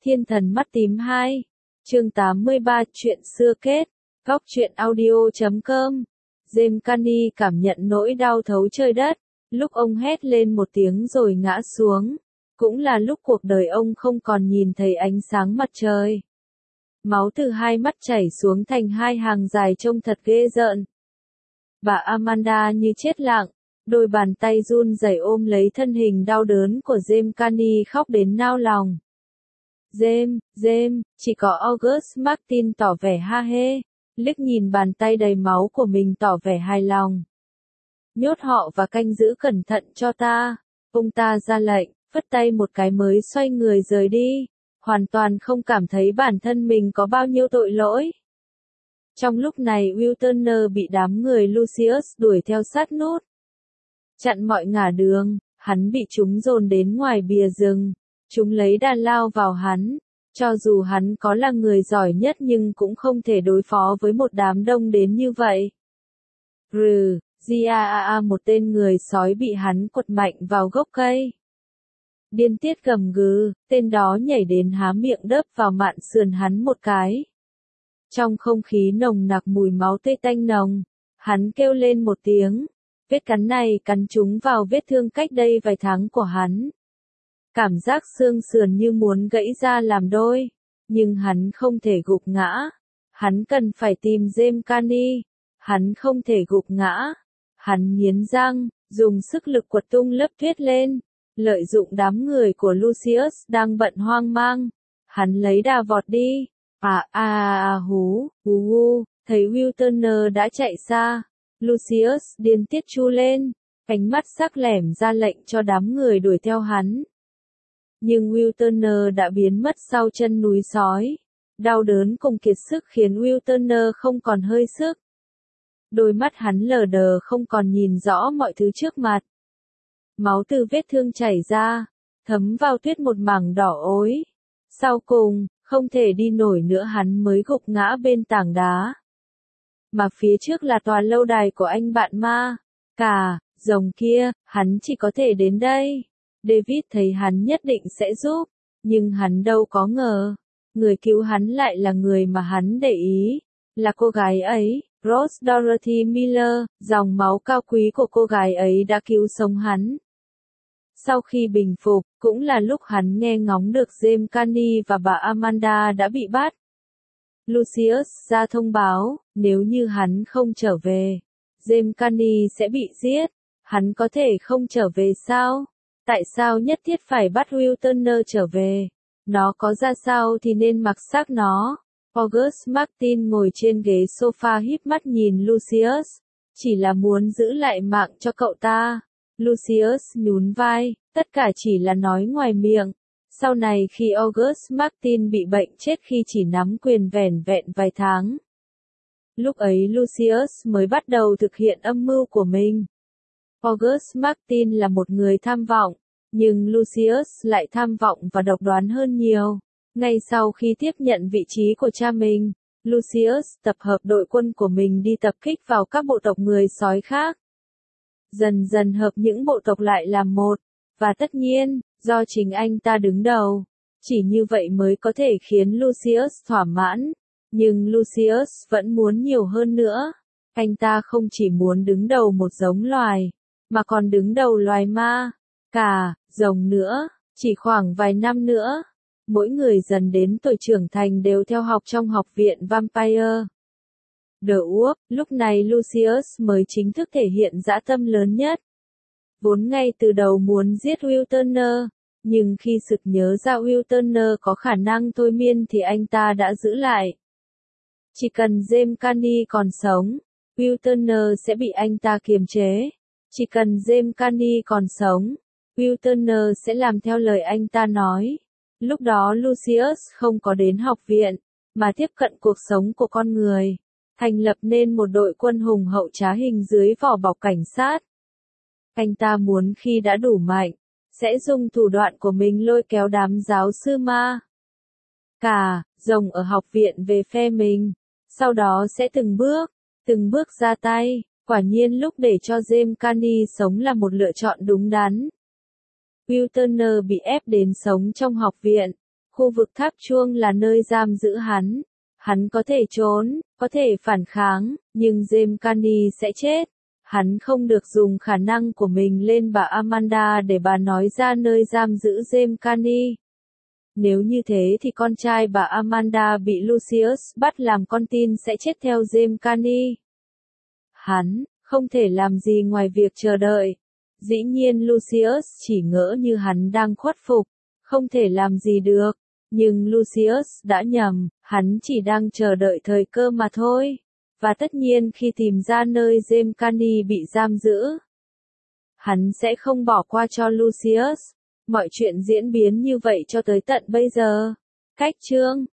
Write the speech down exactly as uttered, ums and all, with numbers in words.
Thiên thần mắt tím hai. Chương tám mươi ba chuyện xưa kết. Góc truyện audio chấm com. James Cany cảm nhận nỗi đau thấu trời đất. Lúc ông hét lên một tiếng rồi ngã xuống. Cũng là lúc cuộc đời ông không còn nhìn thấy ánh sáng mặt trời. Máu từ hai mắt chảy xuống thành hai hàng dài trông thật ghê rợn. Bà Amanda như chết lặng. Đôi bàn tay run rẩy ôm lấy thân hình đau đớn của James Cany khóc đến nao lòng. James, James, chỉ có August Martin tỏ vẻ ha hê, liếc nhìn bàn tay đầy máu của mình tỏ vẻ hài lòng. Nhốt họ và canh giữ cẩn thận cho ta, ông ta ra lệnh, phất tay một cái mới xoay người rời đi, hoàn toàn không cảm thấy bản thân mình có bao nhiêu tội lỗi. Trong lúc này Will Turner bị đám người Lucius đuổi theo sát nút. Chặn mọi ngả đường, hắn bị chúng dồn đến ngoài bìa rừng. Chúng lấy đà lao vào hắn. Cho dù hắn có là người giỏi nhất nhưng cũng không thể đối phó với một đám đông đến như vậy. Rừ, Giaa một tên người sói bị hắn quật mạnh vào gốc cây. Điên tiết gầm gừ, tên đó nhảy đến há miệng đớp vào mạn sườn hắn một cái. Trong không khí nồng nặc mùi máu tươi tanh nồng, hắn kêu lên một tiếng. Vết cắn này cắn trúng vào vết thương cách đây vài tháng của hắn. Cảm giác xương sườn như muốn gãy ra làm đôi, nhưng hắn không thể gục ngã. Hắn cần phải tìm James Cany. Hắn không thể gục ngã. Hắn nghiến răng, dùng sức lực quật tung lớp tuyết lên, lợi dụng đám người của Lucius đang bận hoang mang. Hắn lấy đà vọt đi. À à à hú, hú hú, thấy Will Turner đã chạy xa. Lucius điên tiết chu lên, ánh mắt sắc lẻm ra lệnh cho đám người đuổi theo hắn. Nhưng Will Turner đã biến mất sau chân núi sói. Đau đớn cùng kiệt sức khiến Will Turner không còn hơi sức. Đôi mắt hắn lờ đờ không còn nhìn rõ mọi thứ trước mặt. Máu từ vết thương chảy ra, thấm vào tuyết một mảng đỏ ối. Sau cùng, không thể đi nổi nữa hắn mới gục ngã bên tảng đá. Mà phía trước là tòa lâu đài của anh bạn ma. Cả, rồng kia, hắn chỉ có thể đến đây. David thấy hắn nhất định sẽ giúp, nhưng hắn đâu có ngờ. Người cứu hắn lại là người mà hắn để ý. Là cô gái ấy, Rose Dorothy Miller, dòng máu cao quý của cô gái ấy đã cứu sống hắn. Sau khi bình phục, cũng là lúc hắn nghe ngóng được James Cany và bà Amanda đã bị bắt. Lucius ra thông báo, nếu như hắn không trở về, James Cany sẽ bị giết. Hắn có thể không trở về sao? Tại sao nhất thiết phải bắt Will Turner trở về? Nó có ra sao thì nên mặc xác nó. August Martin ngồi trên ghế sofa híp mắt nhìn Lucius. Chỉ là muốn giữ lại mạng cho cậu ta. Lucius nhún vai, tất cả chỉ là nói ngoài miệng. Sau này khi August Martin bị bệnh chết khi chỉ nắm quyền vẻn vẹn vài tháng. Lúc ấy Lucius mới bắt đầu thực hiện âm mưu của mình. August Martin là một người tham vọng, nhưng Lucius lại tham vọng và độc đoán hơn nhiều. Ngay sau khi tiếp nhận vị trí của cha mình, Lucius tập hợp đội quân của mình đi tập kích vào các bộ tộc người sói khác. Dần dần hợp những bộ tộc lại làm một, và tất nhiên, do chính anh ta đứng đầu. Chỉ như vậy mới có thể khiến Lucius thỏa mãn. Nhưng Lucius vẫn muốn nhiều hơn nữa. Anh ta không chỉ muốn đứng đầu một giống loài, mà còn đứng đầu loài ma, cả, rồng nữa. Chỉ khoảng vài năm nữa, mỗi người dần đến tuổi trưởng thành đều theo học trong học viện Vampire. The Wolf, lúc này Lucius mới chính thức thể hiện dã tâm lớn nhất. Vốn ngay từ đầu muốn giết Will Turner, nhưng khi sực nhớ ra Will Turner có khả năng thôi miên thì anh ta đã giữ lại. Chỉ cần James Cany còn sống, Will Turner sẽ bị anh ta kiềm chế. Chỉ cần James Cany còn sống, Will Turner sẽ làm theo lời anh ta nói. Lúc đó Lucius không có đến học viện, mà tiếp cận cuộc sống của con người. Thành lập nên một đội quân hùng hậu trá hình dưới vỏ bọc cảnh sát. Anh ta muốn khi đã đủ mạnh, sẽ dùng thủ đoạn của mình lôi kéo đám giáo sư ma. Cả, rồng ở học viện về phe mình. Sau đó sẽ từng bước, từng bước ra tay. Quả nhiên lúc để cho James Cany sống là một lựa chọn đúng đắn. Will Turner bị ép đến sống trong học viện. khu vực tháp chuông là nơi giam giữ hắn. Hắn có thể trốn, có thể phản kháng, nhưng James Carney sẽ chết. Hắn không được dùng khả năng của mình lên bà Amanda để bà nói ra nơi giam giữ James Carney. Nếu như thế thì con trai bà Amanda bị Lucius bắt làm con tin sẽ chết theo James Carney. Hắn không thể làm gì ngoài việc chờ đợi. Dĩ nhiên Lucius chỉ ngỡ như hắn đang khuất phục, không thể làm gì được. Nhưng Lucius đã nhầm, hắn chỉ đang chờ đợi thời cơ mà thôi. Và tất nhiên khi tìm ra nơi James Carney bị giam giữ, hắn sẽ không bỏ qua cho Lucius. Mọi chuyện diễn biến như vậy cho tới tận bây giờ. Cách chương